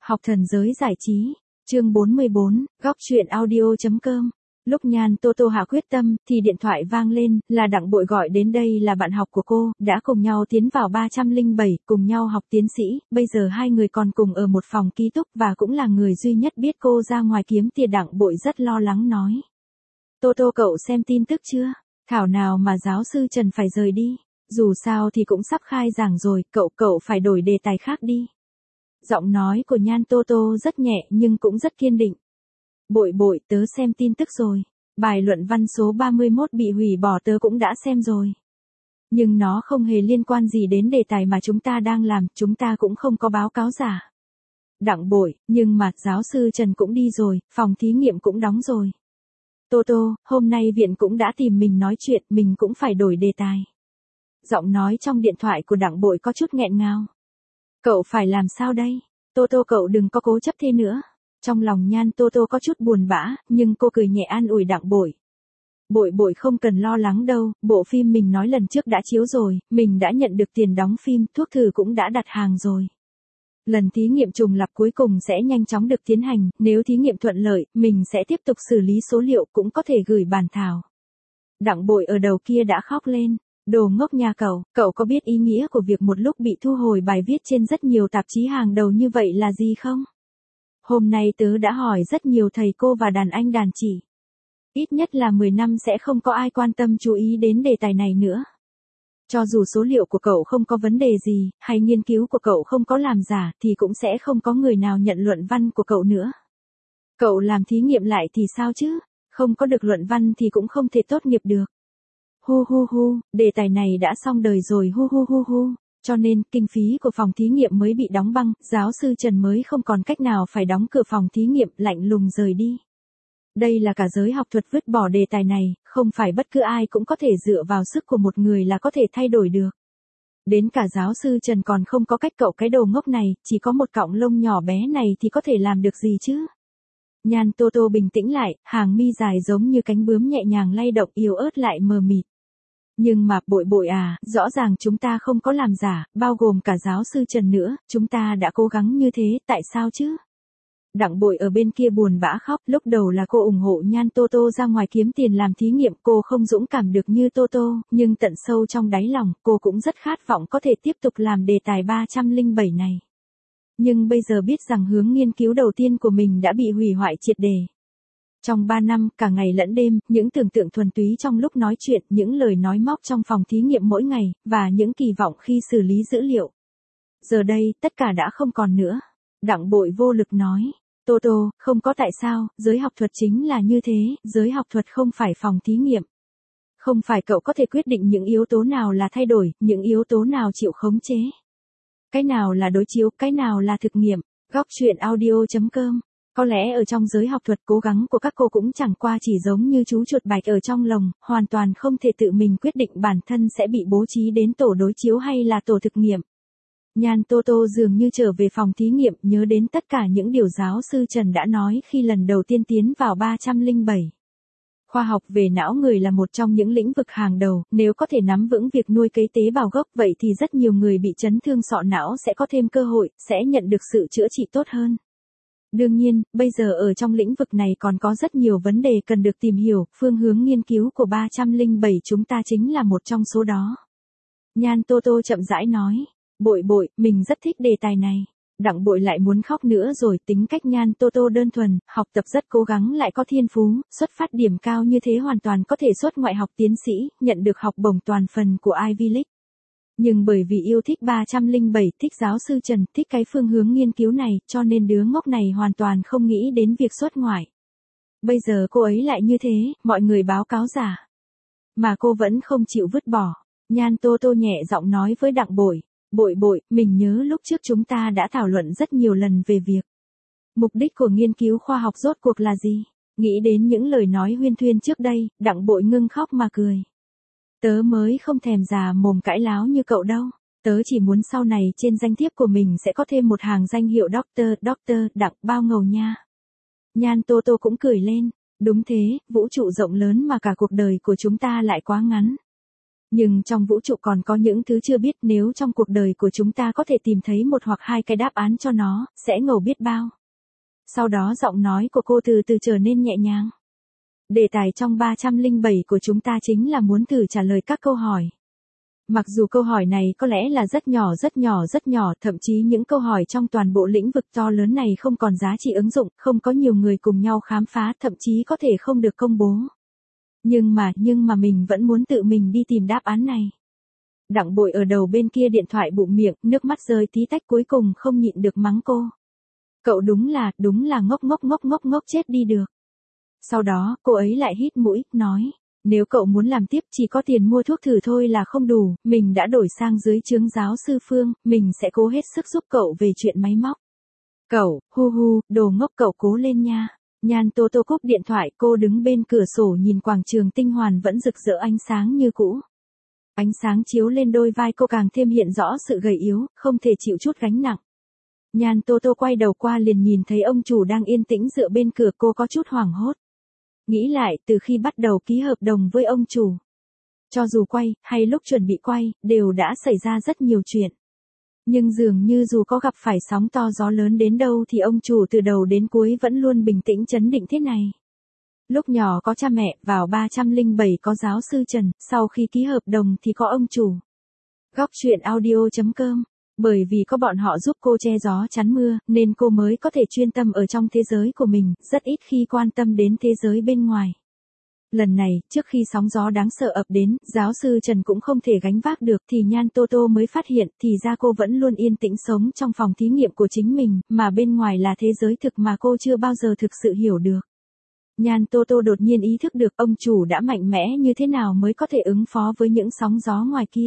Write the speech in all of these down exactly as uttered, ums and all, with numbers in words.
Học thần giới giải trí, chương bốn mươi bốn, góc truyện audio.com. Lúc Nhan Tô Tô hạ quyết tâm, thì điện thoại vang lên, là Đặng Bội gọi đến. Đây là bạn học của cô, đã cùng nhau tiến vào ba không bảy, cùng nhau học tiến sĩ, bây giờ hai người còn cùng ở một phòng ký túc và cũng là người duy nhất biết cô ra ngoài kiếm tiền. Đặng Bội rất lo lắng nói. Tô Tô cậu xem tin tức chưa? Thảo nào mà giáo sư Trần phải rời đi, dù sao thì cũng sắp khai giảng rồi, cậu cậu phải đổi đề tài khác đi. Giọng nói của Nhan Tô Tô rất nhẹ nhưng cũng rất kiên định. Bội bội, tớ xem tin tức rồi. Bài luận văn số ba mươi mốt bị hủy bỏ tớ cũng đã xem rồi. Nhưng nó không hề liên quan gì đến đề tài mà chúng ta đang làm, chúng ta cũng không có báo cáo giả. Đặng Bội, nhưng mà giáo sư Trần cũng đi rồi, phòng thí nghiệm cũng đóng rồi. Tô Tô, hôm nay viện cũng đã tìm mình nói chuyện, mình cũng phải đổi đề tài. Giọng nói trong điện thoại của Đặng Bội có chút nghẹn ngào. Cậu phải làm sao đây? Tô Tô cậu đừng có cố chấp thế nữa. Trong lòng Nhan Tô Tô có chút buồn bã, nhưng cô cười nhẹ an ủi Đặng Bội. Bội bội không cần lo lắng đâu, bộ phim mình nói lần trước đã chiếu rồi, mình đã nhận được tiền đóng phim, thuốc thử cũng đã đặt hàng rồi. Lần thí nghiệm trùng lặp cuối cùng sẽ nhanh chóng được tiến hành, nếu thí nghiệm thuận lợi, mình sẽ tiếp tục xử lý số liệu, cũng có thể gửi bản thảo. Đặng Bội ở đầu kia đã khóc lên. Đồ ngốc nhà cậu, cậu có biết ý nghĩa của việc một lúc bị thu hồi bài viết trên rất nhiều tạp chí hàng đầu như vậy là gì không? Hôm nay tớ đã hỏi rất nhiều thầy cô và đàn anh đàn chị. Ít nhất là mười năm sẽ không có ai quan tâm chú ý đến đề tài này nữa. Cho dù số liệu của cậu không có vấn đề gì, hay nghiên cứu của cậu không có làm giả, thì cũng sẽ không có người nào nhận luận văn của cậu nữa. Cậu làm thí nghiệm lại thì sao chứ? Không có được luận văn thì cũng không thể tốt nghiệp được. Hu hu hu, đề tài này đã xong đời rồi hu hu hu hu. Cho nên, kinh phí của phòng thí nghiệm mới bị đóng băng, giáo sư Trần mới không còn cách nào phải đóng cửa phòng thí nghiệm, lạnh lùng rời đi. Đây là cả giới học thuật vứt bỏ đề tài này, không phải bất cứ ai cũng có thể dựa vào sức của một người là có thể thay đổi được. Đến cả giáo sư Trần còn không có cách, cậu cái đầu ngốc này, chỉ có một cọng lông nhỏ bé này thì có thể làm được gì chứ? Nhan Tô Tô bình tĩnh lại, hàng mi dài giống như cánh bướm nhẹ nhàng lay động, yếu ớt lại mờ mịt. Nhưng mà bội bội à, rõ ràng chúng ta không có làm giả, bao gồm cả giáo sư Trần nữa, chúng ta đã cố gắng như thế, tại sao chứ? Đặng Bội ở bên kia buồn bã khóc, lúc đầu là cô ủng hộ Nhan Tô Tô ra ngoài kiếm tiền làm thí nghiệm, cô không dũng cảm được như Tô Tô, nhưng tận sâu trong đáy lòng, cô cũng rất khát vọng có thể tiếp tục làm đề tài ba không bảy này. Nhưng bây giờ biết rằng hướng nghiên cứu đầu tiên của mình đã bị hủy hoại triệt để. Trong ba năm, cả ngày lẫn đêm, những tưởng tượng thuần túy trong lúc nói chuyện, những lời nói móc trong phòng thí nghiệm mỗi ngày, và những kỳ vọng khi xử lý dữ liệu. Giờ đây, tất cả đã không còn nữa. Đặng Bội vô lực nói. Tô Tô, không có tại sao, giới học thuật chính là như thế, giới học thuật không phải phòng thí nghiệm. Không phải cậu có thể quyết định những yếu tố nào là thay đổi, những yếu tố nào chịu khống chế. Cái nào là đối chiếu, cái nào là thực nghiệm. Góc truyện audio.com. Có lẽ ở trong giới học thuật, cố gắng của các cô cũng chẳng qua chỉ giống như chú chuột bạch ở trong lồng, hoàn toàn không thể tự mình quyết định bản thân sẽ bị bố trí đến tổ đối chiếu hay là tổ thực nghiệm. Nhan Tô Tô dường như trở về phòng thí nghiệm, nhớ đến tất cả những điều giáo sư Trần đã nói khi lần đầu tiên tiến vào ba không bảy. Khoa học về não người là một trong những lĩnh vực hàng đầu, nếu có thể nắm vững việc nuôi cấy tế bào gốc, vậy thì rất nhiều người bị chấn thương sọ não sẽ có thêm cơ hội, sẽ nhận được sự chữa trị tốt hơn. Đương nhiên, bây giờ ở trong lĩnh vực này còn có rất nhiều vấn đề cần được tìm hiểu, phương hướng nghiên cứu của ba không bảy chúng ta chính là một trong số đó. Nhan Tô Tô chậm rãi nói, bội bội, mình rất thích đề tài này. Đặng Bội lại muốn khóc nữa rồi, tính cách Nhan Tô Tô đơn thuần, học tập rất cố gắng lại có thiên phú, xuất phát điểm cao như thế hoàn toàn có thể xuất ngoại học tiến sĩ, nhận được học bổng toàn phần của Ivy League. Nhưng bởi vì yêu thích ba không bảy, thích giáo sư Trần, thích cái phương hướng nghiên cứu này, cho nên đứa ngốc này hoàn toàn không nghĩ đến việc xuất ngoại. Bây giờ cô ấy lại như thế, mọi người báo cáo giả. Mà cô vẫn không chịu vứt bỏ. Nhan Tô Tô nhẹ giọng nói với Đặng Bội. Bội bội, mình nhớ lúc trước chúng ta đã thảo luận rất nhiều lần về việc. Mục đích của nghiên cứu khoa học rốt cuộc là gì? Nghĩ đến những lời nói huyên thuyên trước đây, Đặng Bội ngưng khóc mà cười. Tớ mới không thèm già mồm cãi láo như cậu đâu. Tớ chỉ muốn sau này trên danh thiếp của mình sẽ có thêm một hàng danh hiệu Doctor, Doctor, Đặng bao ngầu nha. Nhan Tô Tô cũng cười lên. Đúng thế, vũ trụ rộng lớn mà cả cuộc đời của chúng ta lại quá ngắn. Nhưng trong vũ trụ còn có những thứ chưa biết, nếu trong cuộc đời của chúng ta có thể tìm thấy một hoặc hai cái đáp án cho nó, sẽ ngầu biết bao. Sau đó giọng nói của cô từ từ trở nên nhẹ nhàng. Đề tài trong ba trăm lẻ bảy của chúng ta chính là muốn thử trả lời các câu hỏi. Mặc dù câu hỏi này có lẽ là rất nhỏ rất nhỏ rất nhỏ, thậm chí những câu hỏi trong toàn bộ lĩnh vực to lớn này không còn giá trị ứng dụng, không có nhiều người cùng nhau khám phá, thậm chí có thể không được công bố. Nhưng mà, nhưng mà mình vẫn muốn tự mình đi tìm đáp án này. Đặng Bội ở đầu bên kia điện thoại bụm miệng, nước mắt rơi tí tách, cuối cùng không nhịn được mắng cô. Cậu đúng là, đúng là ngốc ngốc ngốc ngốc ngốc chết đi được. Sau đó, cô ấy lại hít mũi, nói. Nếu cậu muốn làm tiếp, chỉ có tiền mua thuốc thử thôi là không đủ, mình đã đổi sang dưới trướng giáo sư Phương, mình sẽ cố hết sức giúp cậu về chuyện máy móc. Cậu, hu hu, đồ ngốc, cậu cố lên nha. Nhan Tô Tô cúp điện thoại, cô đứng bên cửa sổ nhìn quảng trường Tinh Hoàn vẫn rực rỡ ánh sáng như cũ. Ánh sáng chiếu lên đôi vai cô càng thêm hiện rõ sự gầy yếu, không thể chịu chút gánh nặng. Nhan Tô Tô quay đầu qua liền nhìn thấy ông chủ đang yên tĩnh dựa bên cửa, cô có chút hoảng hốt. Nghĩ lại, từ khi bắt đầu ký hợp đồng với ông chủ, cho dù quay, hay lúc chuẩn bị quay, đều đã xảy ra rất nhiều chuyện. Nhưng dường như dù có gặp phải sóng to gió lớn đến đâu thì ông chủ từ đầu đến cuối vẫn luôn bình tĩnh chấn định thế này. Lúc nhỏ có cha mẹ, vào ba trăm lẻ bảy có giáo sư Trần, sau khi ký hợp đồng thì có ông chủ. Góc truyện audio chấm com. Bởi vì có bọn họ giúp cô che gió chắn mưa, nên cô mới có thể chuyên tâm ở trong thế giới của mình, rất ít khi quan tâm đến thế giới bên ngoài. Lần này, trước khi sóng gió đáng sợ ập đến, giáo sư Trần cũng không thể gánh vác được thì Nhan Tô Tô mới phát hiện thì ra cô vẫn luôn yên tĩnh sống trong phòng thí nghiệm của chính mình, mà bên ngoài là thế giới thực mà cô chưa bao giờ thực sự hiểu được. Nhan Tô Tô đột nhiên ý thức được ông chủ đã mạnh mẽ như thế nào mới có thể ứng phó với những sóng gió ngoài kia.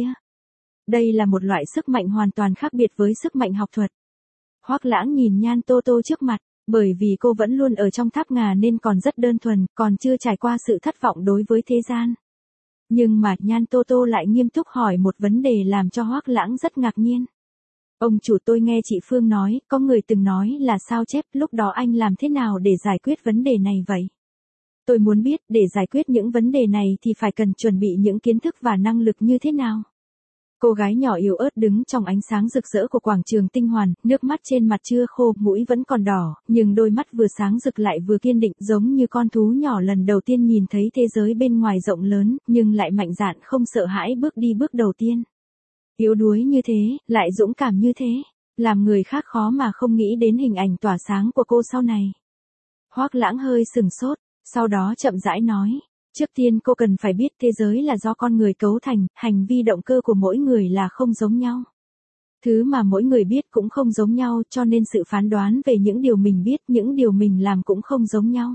Đây là một loại sức mạnh hoàn toàn khác biệt với sức mạnh học thuật. Hoắc Lãng nhìn Nhan Tô Tô trước mặt, bởi vì cô vẫn luôn ở trong tháp ngà nên còn rất đơn thuần, còn chưa trải qua sự thất vọng đối với thế gian. Nhưng mà Nhan Tô Tô lại nghiêm túc hỏi một vấn đề làm cho Hoắc Lãng rất ngạc nhiên. Ông chủ, tôi nghe chị Phương nói, có người từng nói là sao chép, lúc đó anh làm thế nào để giải quyết vấn đề này vậy? Tôi muốn biết, để giải quyết những vấn đề này thì phải cần chuẩn bị những kiến thức và năng lực như thế nào? Cô gái nhỏ yếu ớt đứng trong ánh sáng rực rỡ của quảng trường Tinh Hoàn, nước mắt trên mặt chưa khô, mũi vẫn còn đỏ, nhưng đôi mắt vừa sáng rực lại vừa kiên định, giống như con thú nhỏ lần đầu tiên nhìn thấy thế giới bên ngoài rộng lớn, nhưng lại mạnh dạn không sợ hãi bước đi bước đầu tiên. Yếu đuối như thế, lại dũng cảm như thế, làm người khác khó mà không nghĩ đến hình ảnh tỏa sáng của cô sau này. Hoắc Lãng hơi sừng sốt, sau đó chậm rãi nói. Trước tiên cô cần phải biết thế giới là do con người cấu thành, hành vi động cơ của mỗi người là không giống nhau. Thứ mà mỗi người biết cũng không giống nhau, cho nên sự phán đoán về những điều mình biết, những điều mình làm cũng không giống nhau.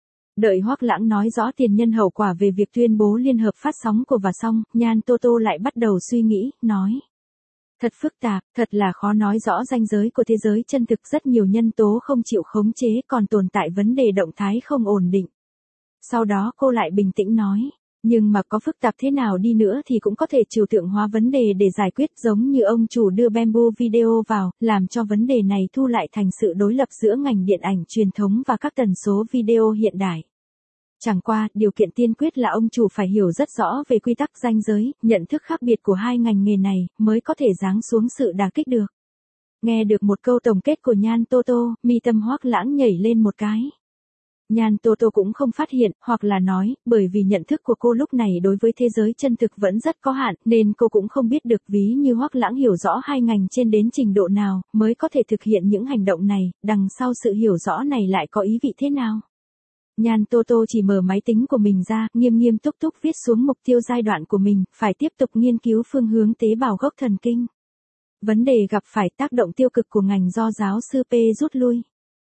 Đợi Hoắc Lãng nói rõ tiền nhân hậu quả về việc tuyên bố liên hợp phát sóng của và xong, Nhan Tô Tô lại bắt đầu suy nghĩ, nói. Thật phức tạp, thật là khó nói rõ ranh giới của thế giới chân thực, rất nhiều nhân tố không chịu khống chế, còn tồn tại vấn đề động thái không ổn định. Sau đó cô lại bình tĩnh nói, nhưng mà có phức tạp thế nào đi nữa thì cũng có thể trừu tượng hóa vấn đề để giải quyết, giống như ông chủ đưa bamboo video vào, làm cho vấn đề này thu lại thành sự đối lập giữa ngành điện ảnh truyền thống và các tần số video hiện đại. Chẳng qua, điều kiện tiên quyết là ông chủ phải hiểu rất rõ về quy tắc ranh giới, nhận thức khác biệt của hai ngành nghề này, mới có thể giáng xuống sự đả kích được. Nghe được một câu tổng kết của Nhan Tô Tô, mi tâm Hoắc Lãng nhảy lên một cái. Nhan Tô Tô cũng không phát hiện, hoặc là nói, bởi vì nhận thức của cô lúc này đối với thế giới chân thực vẫn rất có hạn, nên cô cũng không biết được ví như Hoắc Lãng hiểu rõ hai ngành trên đến trình độ nào, mới có thể thực hiện những hành động này, đằng sau sự hiểu rõ này lại có ý vị thế nào. Nhan Tô Tô chỉ mở máy tính của mình ra, nghiêm nghiêm túc túc viết xuống mục tiêu giai đoạn của mình, phải tiếp tục nghiên cứu phương hướng tế bào gốc thần kinh. Vấn đề gặp phải tác động tiêu cực của ngành do giáo sư P rút lui.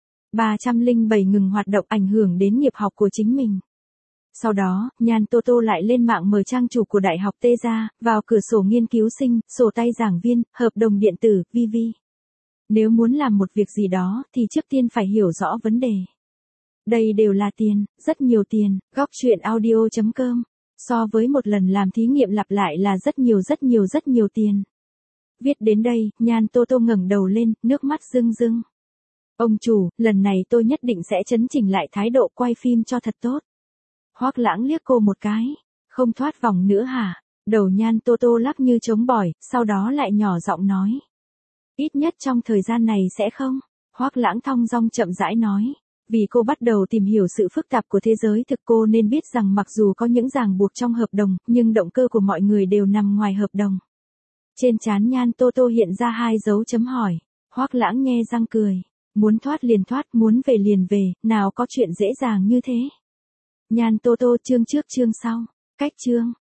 ba trăm lẻ bảy ngừng hoạt động ảnh hưởng đến nghiệp học của chính mình. Sau đó, Nhan Tô Tô lại lên mạng mở trang chủ của Đại học T ra, vào cửa sổ nghiên cứu sinh, sổ tay giảng viên, hợp đồng điện tử, vê vê. Nếu muốn làm một việc gì đó thì trước tiên phải hiểu rõ vấn đề. Đây đều là tiền, rất nhiều tiền, góc truyện audio chấm com. So với một lần làm thí nghiệm lặp lại là rất nhiều rất nhiều rất nhiều tiền. Viết đến đây, Nhan Tô Tô ngẩng đầu lên, nước mắt rưng rưng. Ông chủ, lần này tôi nhất định sẽ chấn chỉnh lại thái độ quay phim cho thật tốt. Hoắc Lãng liếc cô một cái. Không thoát vòng nữa hả? Đầu Nhan Tô Tô lắc như trống bỏi, sau đó lại nhỏ giọng nói. Ít nhất trong thời gian này sẽ không. Hoắc Lãng thong dong chậm rãi nói. Vì cô bắt đầu tìm hiểu sự phức tạp của thế giới thực, cô nên biết rằng mặc dù có những ràng buộc trong hợp đồng, nhưng động cơ của mọi người đều nằm ngoài hợp đồng. Trên trán Nhan Tô Tô hiện ra hai dấu chấm hỏi. Hoắc Lãng nhe răng cười. Muốn thoát liền thoát, muốn về liền về, nào có chuyện dễ dàng như thế. Nhan Tô Tô chương trước chương sau. Cách chương.